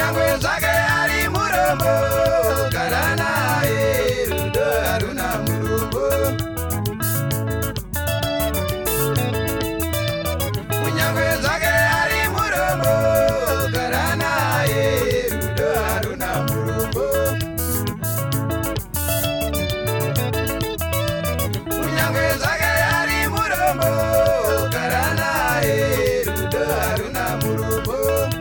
Kunyangwe zvake ari murombo, gara naye rudo haruna murombo. Kunyangwe zvake ari murombo, gara naye rudo haruna murombo. Kunyangwe zvake ari murombo, gara naye rudo haruna murombo.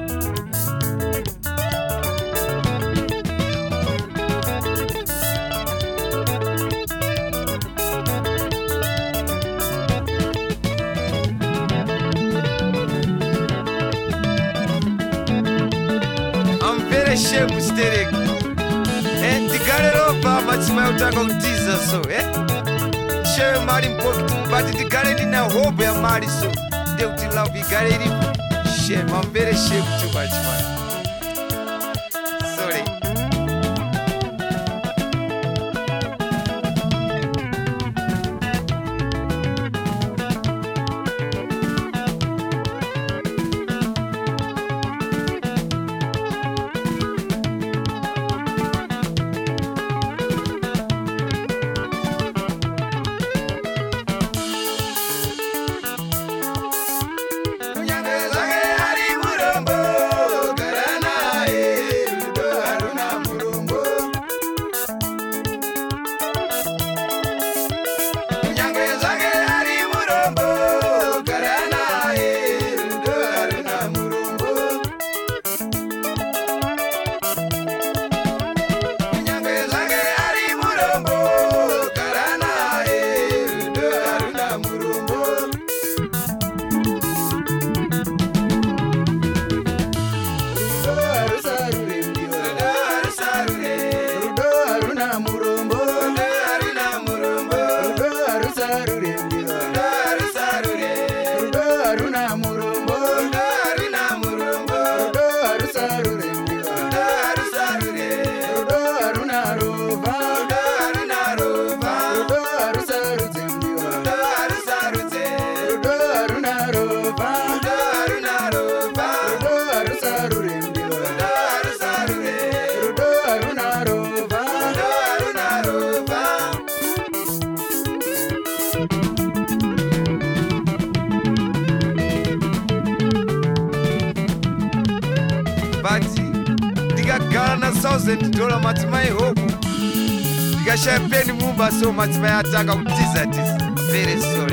Shame staring and the garden of much my utanga utiza so shame mari pocket but the garden in a hope ya mari so they would love the garden shame I'm very shame too much man sorry $1,000 matimai hope. Dikashaya peni mumba so matimai ataka utiza tisa. Very sorry.